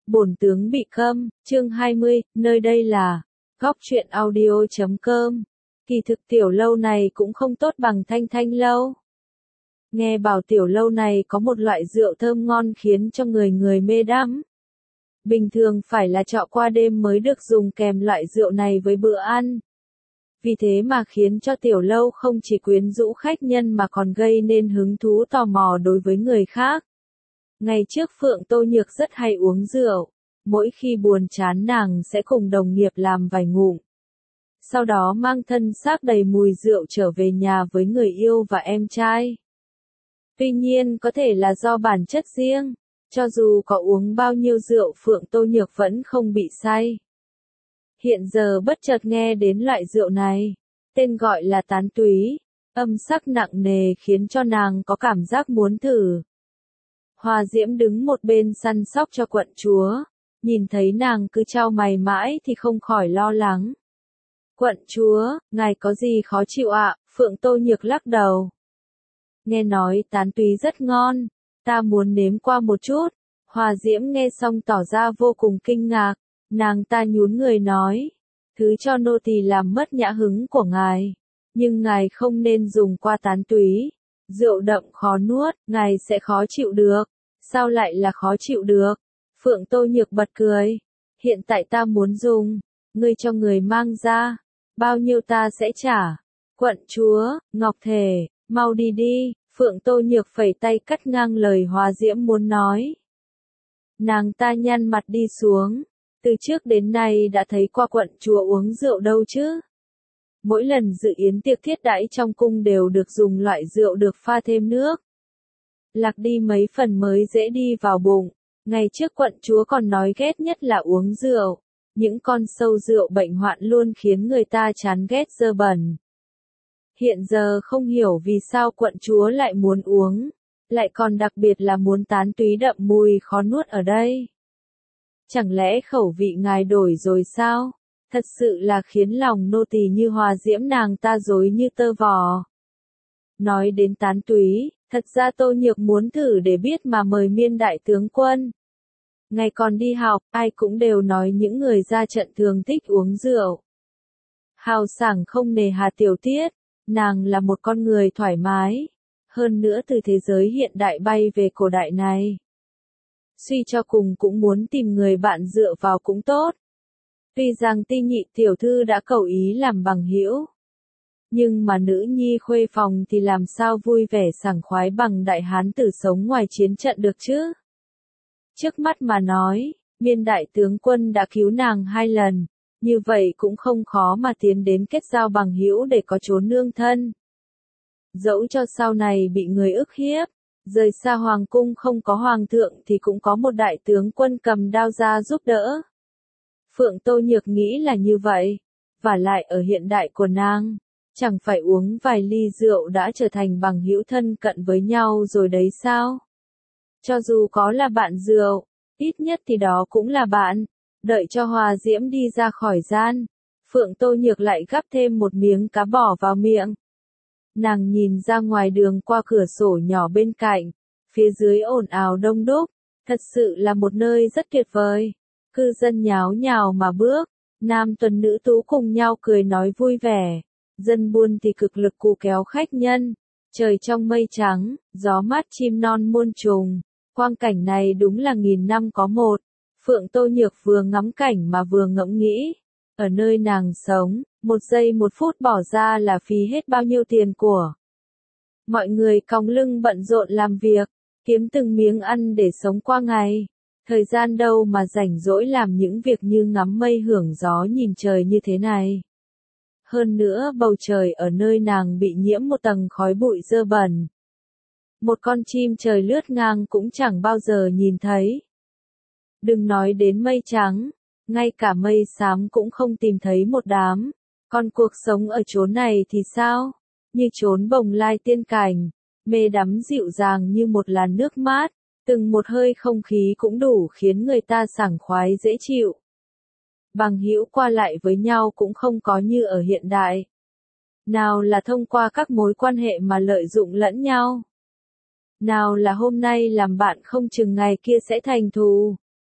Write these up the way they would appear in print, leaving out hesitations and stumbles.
Bổn tướng bị câm, chương 20, nơi đây là góc truyện audio.com. Kỳ thực tiểu lâu này cũng không tốt bằng Thanh Thanh lâu. Nghe bảo tiểu lâu này có một loại rượu thơm ngon khiến cho người mê đắm. Bình thường phải là trọ qua đêm mới được dùng kèm loại rượu này với bữa ăn. Vì thế mà khiến cho tiểu lâu không chỉ quyến rũ khách nhân mà còn gây nên hứng thú tò mò đối với người khác. Ngày trước Phượng Tô Nhược rất hay uống rượu, mỗi khi buồn chán nàng sẽ cùng đồng nghiệp làm vài ngụm. Sau đó mang thân xác đầy mùi rượu trở về nhà với người yêu và em trai. Tuy nhiên có thể là do bản chất riêng, cho dù có uống bao nhiêu rượu Phượng Tô Nhược vẫn không bị say. Hiện giờ bất chợt nghe đến loại rượu này, tên gọi là tán túy, âm sắc nặng nề khiến cho nàng có cảm giác muốn thử. Hoa Diễm đứng một bên săn sóc cho quận chúa, nhìn thấy nàng cứ chau mày mãi thì không khỏi lo lắng. Quận chúa, ngài có gì khó chịu ạ? Phượng Tô Nhược lắc đầu. Nghe nói tán túy rất ngon, ta muốn nếm qua một chút. Hoa Diễm nghe xong tỏ ra vô cùng kinh ngạc, nàng ta nhún người nói, thứ cho nô tỳ làm mất nhã hứng của ngài, nhưng ngài không nên dùng qua tán túy. Rượu đậm khó nuốt, ngài sẽ khó chịu được. Sao lại là khó chịu được? Phượng Tô Nhược bật cười. Hiện tại ta muốn dùng, ngươi cho người mang ra, bao nhiêu ta sẽ trả. Quận chúa, Ngọc Thể, mau đi đi. Phượng Tô Nhược phẩy tay cắt ngang lời Hoa Diễm muốn nói. Nàng ta nhăn mặt đi xuống. Từ trước đến nay đã thấy qua quận chúa uống rượu đâu chứ. Mỗi lần dự yến tiệc thiết đãi trong cung đều được dùng loại rượu được pha thêm nước. Lạc đi mấy phần mới dễ đi vào bụng. Ngày trước quận chúa còn nói ghét nhất là uống rượu. Những con sâu rượu bệnh hoạn luôn khiến người ta chán ghét dơ bẩn. Hiện giờ không hiểu vì sao quận chúa lại muốn uống. Lại còn đặc biệt là muốn tán túy đậm mùi khó nuốt ở đây. Chẳng lẽ khẩu vị ngài đổi rồi sao? Thật sự là khiến lòng nô tỳ như Hoa Diễm nàng ta rối như tơ vò. Nói đến tán túy, thật ra Tô Nhược muốn thử để biết mà mời Miên đại tướng quân. Ngày còn đi học, ai cũng đều nói những người ra trận thường thích uống rượu. Hào sảng không nề hà tiểu tiết, nàng là một con người thoải mái. Hơn nữa từ thế giới hiện đại bay về cổ đại này. Suy cho cùng cũng muốn tìm người bạn dựa vào cũng tốt. Tuy rằng Ti Nhị tiểu thư đã cầu ý làm bằng hữu, nhưng mà nữ nhi khuê phòng thì làm sao vui vẻ sảng khoái bằng đại hán tử sống ngoài chiến trận được chứ? Trước mắt mà nói, Miên đại tướng quân đã cứu nàng 2 lần, như vậy cũng không khó mà tiến đến kết giao bằng hữu để có chốn nương thân. Dẫu cho sau này bị người ức hiếp, rời xa hoàng cung không có hoàng thượng thì cũng có một đại tướng quân cầm đao ra giúp đỡ. Phượng Tô Nhược nghĩ là như vậy, và lại ở hiện đại của nàng, chẳng phải uống vài ly rượu đã trở thành bằng hữu thân cận với nhau rồi đấy sao? Cho dù có là bạn rượu, ít nhất thì đó cũng là bạn. Đợi cho Hoa Diễm đi ra khỏi gian, Phượng Tô Nhược lại gắp thêm một miếng cá bò vào miệng. Nàng nhìn ra ngoài đường qua cửa sổ nhỏ bên cạnh, phía dưới ồn ào đông đúc, thật sự là một nơi rất tuyệt vời. Cư dân nháo nhào mà bước, nam tuần nữ tú cùng nhau cười nói vui vẻ, dân buôn thì cực lực cù kéo khách nhân, trời trong mây trắng, gió mát chim non muôn trùng, quang cảnh này đúng là 1000 năm có một. Phượng Tô Nhược vừa ngắm cảnh mà vừa ngẫm nghĩ, ở nơi nàng sống, 1 giây 1 phút bỏ ra là phí hết bao nhiêu tiền của. Mọi người còng lưng bận rộn làm việc, kiếm từng miếng ăn để sống qua ngày. Thời gian đâu mà rảnh rỗi làm những việc như ngắm mây hưởng gió nhìn trời như thế này. Hơn nữa bầu trời ở nơi nàng bị nhiễm một tầng khói bụi dơ bẩn. Một con chim trời lướt ngang cũng chẳng bao giờ nhìn thấy. Đừng nói đến mây trắng, ngay cả mây xám cũng không tìm thấy một đám. Còn cuộc sống ở chốn này thì sao? Như chốn bồng lai tiên cảnh, mê đắm dịu dàng như một làn nước mát. Từng một hơi không khí cũng đủ khiến người ta sảng khoái dễ chịu. Bằng hữu qua lại với nhau cũng không có như ở hiện đại. Nào là thông qua các mối quan hệ mà lợi dụng lẫn nhau. Nào là hôm nay làm bạn không chừng ngày kia sẽ thành thù.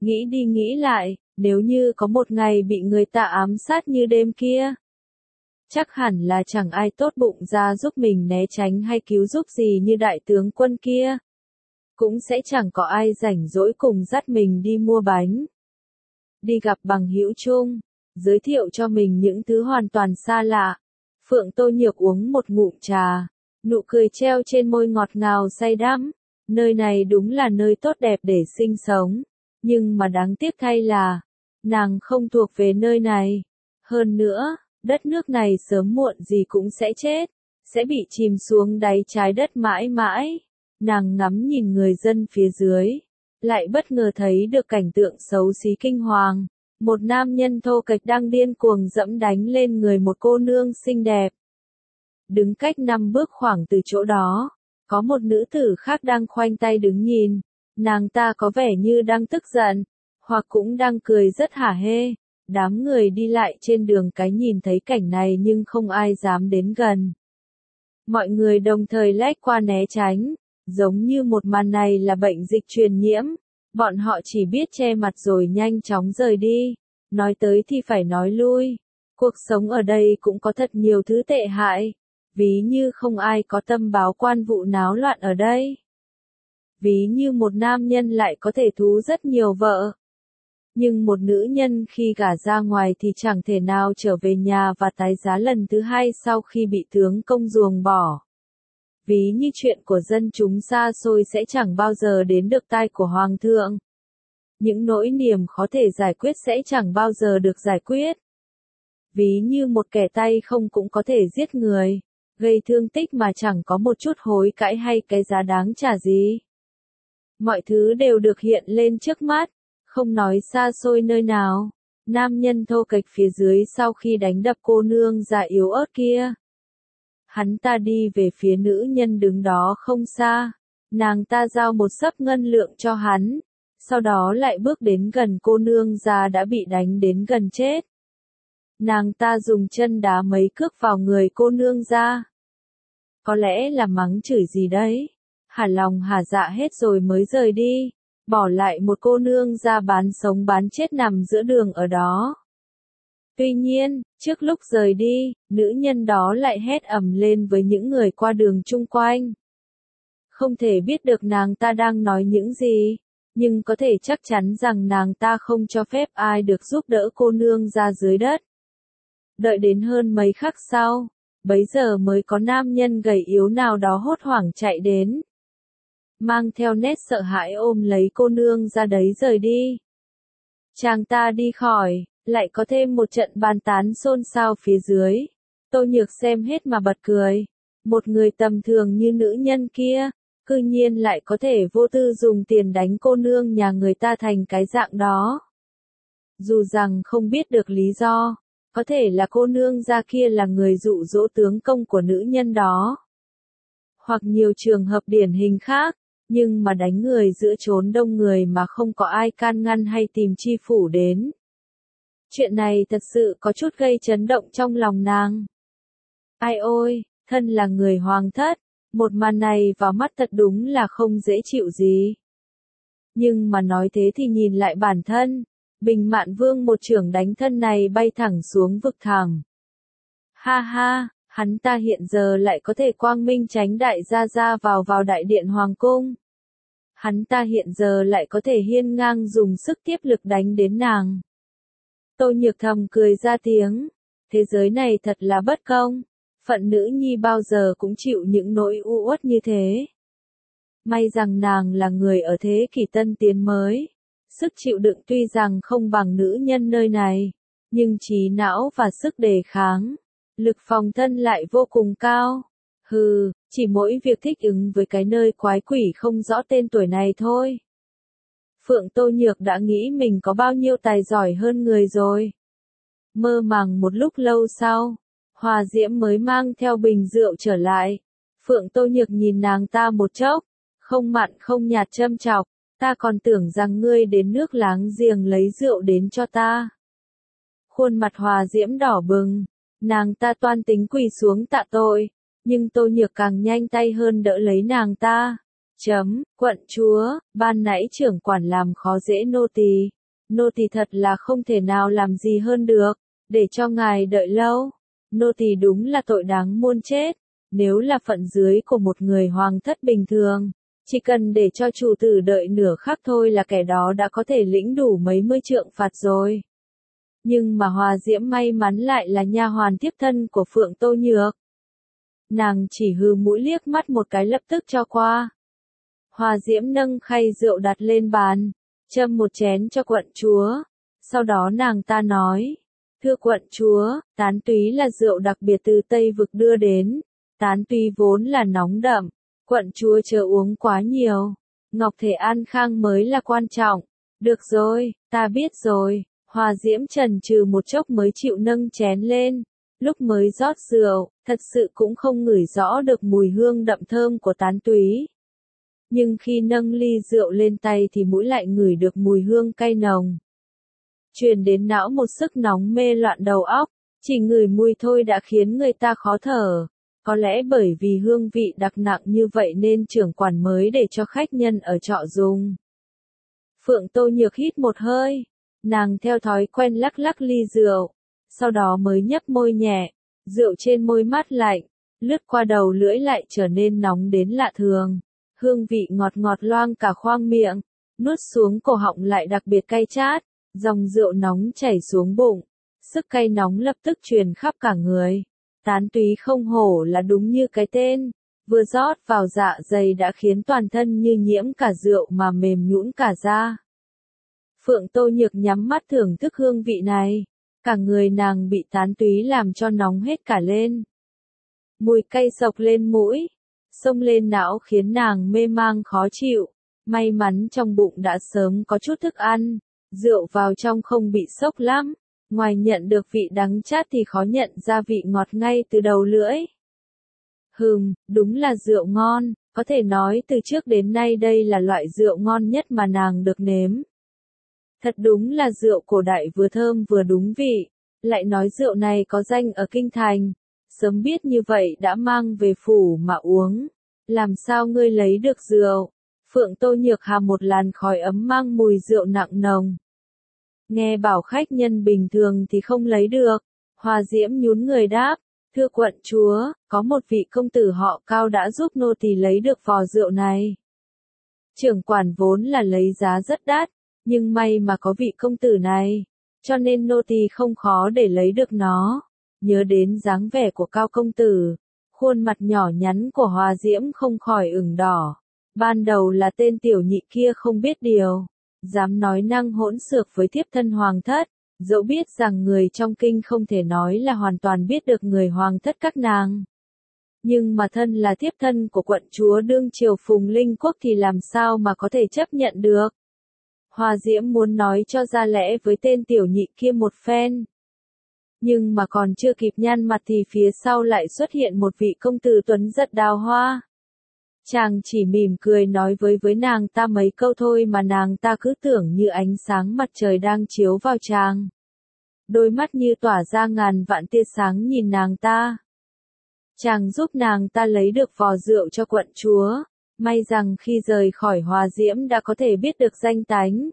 Nghĩ đi nghĩ lại, nếu như có một ngày bị người ta ám sát như đêm kia, chắc hẳn là chẳng ai tốt bụng ra giúp mình né tránh hay cứu giúp gì như đại tướng quân kia. Cũng sẽ chẳng có ai rảnh rỗi cùng dắt mình đi mua bánh, đi gặp bằng hữu chung, giới thiệu cho mình những thứ hoàn toàn xa lạ. Phượng Tô Nhược uống một ngụm trà, nụ cười treo trên môi ngọt ngào say đắm. Nơi này đúng là nơi tốt đẹp để sinh sống, nhưng mà đáng tiếc thay là, nàng không thuộc về nơi này. Hơn nữa, đất nước này sớm muộn gì cũng sẽ chết, sẽ bị chìm xuống đáy trái đất mãi mãi. Nàng ngắm nhìn người dân phía dưới, lại bất ngờ thấy được cảnh tượng xấu xí kinh hoàng. Một nam nhân thô kệch đang điên cuồng dẫm đánh lên người một cô nương xinh đẹp. Đứng cách 5 bước khoảng từ chỗ đó, có một nữ tử khác đang khoanh tay đứng nhìn. Nàng ta có vẻ như đang tức giận, hoặc cũng đang cười rất hả hê. Đám người đi lại trên đường cái nhìn thấy cảnh này nhưng không ai dám đến gần. Mọi người đồng thời lách qua né tránh, giống như một màn này là bệnh dịch truyền nhiễm. Bọn họ chỉ biết che mặt rồi nhanh chóng rời đi. Nói tới thì phải nói lui. Cuộc sống ở đây cũng có thật nhiều thứ tệ hại. Ví như không ai có tâm báo quan vụ náo loạn ở đây. Ví như một nam nhân lại có thể thú rất nhiều vợ. Nhưng một nữ nhân khi gả ra ngoài thì chẳng thể nào trở về nhà và tái giá lần thứ hai sau khi bị tướng công ruồng bỏ. Ví như chuyện của dân chúng xa xôi sẽ chẳng bao giờ đến được tai của hoàng thượng. Những nỗi niềm khó thể giải quyết sẽ chẳng bao giờ được giải quyết. Ví như một kẻ tay không cũng có thể giết người, gây thương tích mà chẳng có một chút hối cải hay cái giá đáng trả gì. Mọi thứ đều được hiện lên trước mắt, không nói xa xôi nơi nào. Nam nhân thô kệch phía dưới sau khi đánh đập cô nương già yếu ớt kia. Hắn ta đi về phía nữ nhân đứng đó không xa. Nàng ta giao một xấp ngân lượng cho hắn. Sau đó lại bước đến gần cô nương già đã bị đánh đến gần chết. Nàng ta dùng chân đá mấy cước vào người cô nương già. Có lẽ là mắng chửi gì đấy. Hả lòng hả dạ hết rồi mới rời đi. Bỏ lại một cô nương già bán sống bán chết nằm giữa đường ở đó. Tuy nhiên, trước lúc rời đi, nữ nhân đó lại hét ầm lên với những người qua đường chung quanh. Không thể biết được nàng ta đang nói những gì, nhưng có thể chắc chắn rằng nàng ta không cho phép ai được giúp đỡ cô nương ra dưới đất. Đợi đến hơn mấy khắc sau, bấy giờ mới có nam nhân gầy yếu nào đó hốt hoảng chạy đến. Mang theo nét sợ hãi ôm lấy cô nương ra đấy rời đi. Chàng ta đi khỏi, lại có thêm một trận bàn tán xôn xao phía dưới. Tô Nhược xem hết mà bật cười. Một người tầm thường như nữ nhân kia, cư nhiên lại có thể vô tư dùng tiền đánh cô nương nhà người ta thành cái dạng đó. Dù rằng không biết được lý do, có thể là cô nương gia kia là người dụ dỗ tướng công của nữ nhân đó. Hoặc nhiều trường hợp điển hình khác, nhưng mà đánh người giữa chốn đông người mà không có ai can ngăn hay tìm chi phủ đến. Chuyện này thật sự có chút gây chấn động trong lòng nàng. Ai ôi, thân là người hoàng thất, một màn này vào mắt thật đúng là không dễ chịu gì. Nhưng mà nói thế thì nhìn lại bản thân, Bình Mạn Vương một chưởng đánh thân này bay thẳng xuống vực thẳm. Ha ha, hắn ta hiện giờ lại có thể quang minh tránh đại ra vào đại điện hoàng cung. Hắn ta hiện giờ lại có thể hiên ngang dùng sức tiếp lực đánh đến nàng. Tô Nhược thầm cười ra tiếng. Thế giới này thật là bất công. Phận nữ nhi bao giờ cũng chịu những nỗi u uất như thế. May rằng nàng là người ở thế kỷ tân tiến mới. Sức chịu đựng tuy rằng không bằng nữ nhân nơi này, nhưng trí não và sức đề kháng, lực phòng thân lại vô cùng cao. Hừ, chỉ mỗi việc thích ứng với cái nơi quái quỷ không rõ tên tuổi này thôi. Phượng Tô Nhược đã nghĩ mình có bao nhiêu tài giỏi hơn người rồi. Mơ màng một lúc lâu sau, Hòa Diễm mới mang theo bình rượu trở lại. Phượng Tô Nhược nhìn nàng ta một chốc, không mặn không nhạt châm chọc, ta còn tưởng rằng ngươi đến nước láng giềng lấy rượu đến cho ta. Khuôn mặt Hòa Diễm đỏ bừng, nàng ta toan tính quỳ xuống tạ tội, nhưng Tô Nhược càng nhanh tay hơn đỡ lấy nàng ta. Quận chúa, ban nãy trưởng quản làm khó dễ nô tỳ thật là không thể nào làm gì hơn được, để cho ngài đợi lâu. Nô tỳ đúng là tội đáng muôn chết, nếu là phận dưới của một người hoàng thất bình thường, chỉ cần để cho chủ tử đợi nửa khắc thôi là kẻ đó đã có thể lĩnh đủ mấy mươi trượng phạt rồi. Nhưng mà Hòa Diễm may mắn lại là nha hoàn tiếp thân của Phượng Tô Nhược. Nàng chỉ hừ mũi liếc mắt một cái lập tức cho qua. Hòa Diễm nâng khay rượu đặt lên bàn, châm một chén cho quận chúa. Sau đó nàng ta nói, thưa quận chúa, tán túy là rượu đặc biệt từ Tây Vực đưa đến. Tán túy vốn là nóng đậm, quận chúa chớ uống quá nhiều. Ngọc thể an khang mới là quan trọng. Được rồi, ta biết rồi. Hòa Diễm chần chừ một chốc mới chịu nâng chén lên. Lúc mới rót rượu, thật sự cũng không ngửi rõ được mùi hương đậm thơm của tán túy. Nhưng khi nâng ly rượu lên tay thì mũi lại ngửi được mùi hương cay nồng. Truyền đến não một sức nóng mê loạn đầu óc, chỉ ngửi mùi thôi đã khiến người ta khó thở. Có lẽ bởi vì hương vị đặc nặng như vậy nên trưởng quản mới để cho khách nhân ở trọ dùng. Phượng Tô Nhược hít một hơi, nàng theo thói quen lắc lắc ly rượu, sau đó mới nhấp môi nhẹ, rượu trên môi mát lạnh, lướt qua đầu lưỡi lại trở nên nóng đến lạ thường. Hương vị ngọt ngọt loang cả khoang miệng, nuốt xuống cổ họng lại đặc biệt cay chát, dòng rượu nóng chảy xuống bụng, sức cay nóng lập tức truyền khắp cả người. Tán túy không hổ là đúng như cái tên, vừa rót vào dạ dày đã khiến toàn thân như nhiễm cả rượu mà mềm nhũn cả da. Phượng Tô Nhược nhắm mắt thưởng thức hương vị này, cả người nàng bị tán túy làm cho nóng hết cả lên. Mùi cay sộc lên mũi, xông lên não khiến nàng mê mang khó chịu, may mắn trong bụng đã sớm có chút thức ăn, rượu vào trong không bị sốc lắm. Ngoài nhận được vị đắng chát thì khó nhận ra vị ngọt ngay từ đầu lưỡi. Đúng là rượu ngon, có thể nói từ trước đến nay đây là loại rượu ngon nhất mà nàng được nếm. Thật đúng là rượu cổ đại vừa thơm vừa đúng vị, lại nói rượu này có danh ở kinh thành, sớm biết như vậy đã mang về phủ mà uống. Làm sao ngươi lấy được rượu? Phượng Tô Nhược hàm một làn khói ấm mang mùi rượu nặng nồng. Nghe bảo khách nhân bình thường thì không lấy được. Hòa Diễm nhún người đáp, thưa quận chúa, có một vị công tử họ Cao đã giúp nô tỳ lấy được vò rượu này. Trưởng quản vốn là lấy giá rất đắt, nhưng may mà có vị công tử này, cho nên nô tỳ không khó để lấy được nó. Nhớ đến dáng vẻ của Cao công tử, khuôn mặt nhỏ nhắn của Hòa Diễm không khỏi ửng đỏ. Ban đầu là tên tiểu nhị kia không biết điều, dám nói năng hỗn xược với thiếp thân hoàng thất, dẫu biết rằng người trong kinh không thể nói là hoàn toàn biết được người hoàng thất các nàng. Nhưng mà thân là thiếp thân của quận chúa đương triều Phùng Linh Quốc thì làm sao mà có thể chấp nhận được. Hòa Diễm muốn nói cho ra lẽ với tên tiểu nhị kia một phen. Nhưng mà còn chưa kịp nhăn mặt thì phía sau lại xuất hiện một vị công tử tuấn giật đào hoa. Chàng chỉ mỉm cười nói với nàng ta mấy câu thôi mà nàng ta cứ tưởng như ánh sáng mặt trời đang chiếu vào chàng. Đôi mắt như tỏa ra ngàn vạn tia sáng nhìn nàng ta. Chàng giúp nàng ta lấy được vò rượu cho quận chúa, may rằng khi rời khỏi Hòa Diễm đã có thể biết được danh tánh.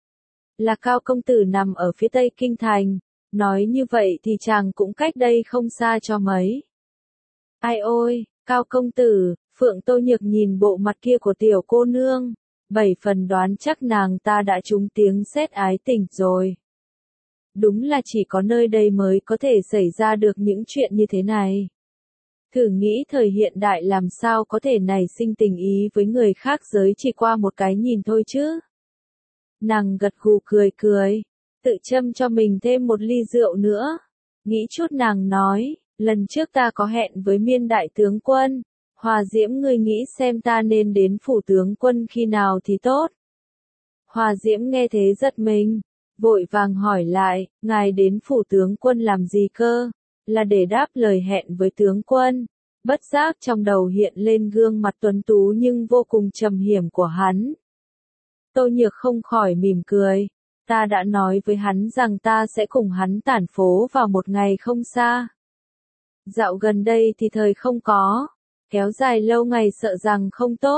Là Cao công tử nằm ở phía tây kinh thành, nói như vậy thì chàng cũng cách đây không xa cho mấy. Ai ôi, Cao công tử, Phượng Tô Nhược nhìn bộ mặt kia của tiểu cô nương, 7 phần đoán chắc nàng ta đã trúng tiếng sét ái tình rồi. Đúng là chỉ có nơi đây mới có thể xảy ra được những chuyện như thế này. Thử nghĩ thời hiện đại làm sao có thể nảy sinh tình ý với người khác giới chỉ qua một cái nhìn thôi chứ. Nàng gật gù cười cười, tự châm cho mình thêm một ly rượu nữa. Nghĩ chút nàng nói, lần trước ta có hẹn với Miên đại tướng quân. Hòa Diễm ngươi nghĩ xem ta nên đến phủ tướng quân khi nào thì tốt. Hòa Diễm nghe thế giật mình, vội vàng hỏi lại, ngài đến phủ tướng quân làm gì cơ? Là để đáp lời hẹn với tướng quân. Bất giác trong đầu hiện lên gương mặt tuấn tú nhưng vô cùng trầm hiểm của hắn. Tô Nhược không khỏi mỉm cười. Ta đã nói với hắn rằng ta sẽ cùng hắn tản phố vào một ngày không xa. Dạo gần đây thì thời không có. Kéo dài lâu ngày sợ rằng không tốt.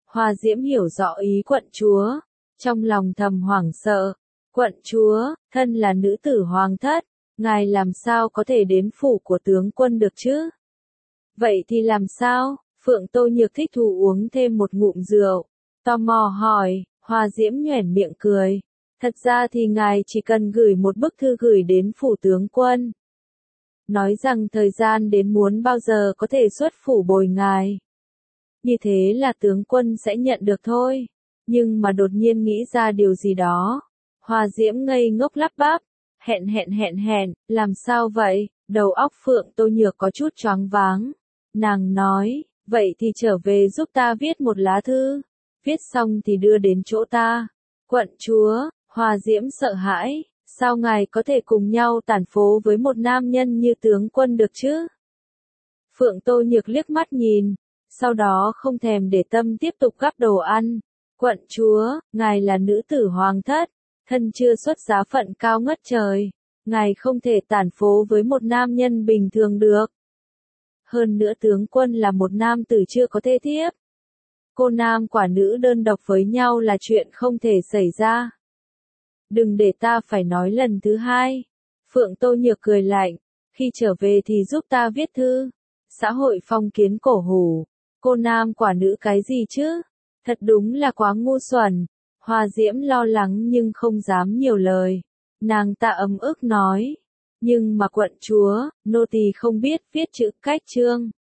Hoa Diễm hiểu rõ ý quận chúa, trong lòng thầm hoảng sợ. Quận chúa, thân là nữ tử hoàng thất, ngài làm sao có thể đến phủ của tướng quân được chứ? Vậy thì làm sao? Phượng Tô Nhược thích thú uống thêm một ngụm rượu, tò mò hỏi. Hoa Diễm nhoẻn miệng cười. Thật ra thì ngài chỉ cần gửi một bức thư gửi đến phủ tướng quân, nói rằng thời gian đến muốn bao giờ có thể xuất phủ bồi ngài. Như thế là tướng quân sẽ nhận được thôi. Nhưng mà đột nhiên nghĩ ra điều gì đó. Hoa Diễm ngây ngốc lắp bắp. Hẹn, làm sao vậy? Đầu óc Phượng Tô Nhược có chút choáng váng. Nàng nói, vậy thì trở về giúp ta viết một lá thư. Viết xong thì đưa đến chỗ ta. Quận chúa, Hoa Diễm sợ hãi. Sao ngài có thể cùng nhau tản phố với một nam nhân như tướng quân được chứ? Phượng Tô Nhược liếc mắt nhìn, sau đó không thèm để tâm tiếp tục gắp đồ ăn. Quận chúa, ngài là nữ tử hoàng thất, thân chưa xuất giá phận cao ngất trời, ngài không thể tản phố với một nam nhân bình thường được. Hơn nữa tướng quân là một nam tử chưa có thê thiếp. Cô nam quả nữ đơn độc với nhau là chuyện không thể xảy ra. Đừng để ta phải nói lần thứ hai. Phượng Tô Nhược cười lạnh, khi trở về thì giúp ta viết thư. Xã hội phong kiến cổ hủ, cô nam quả nữ cái gì chứ? Thật đúng là quá ngu xuẩn. Hoa Diễm lo lắng nhưng không dám nhiều lời. Nàng ta ấm ức nói. Nhưng mà quận chúa, nô tỳ không biết viết chữ cách chương.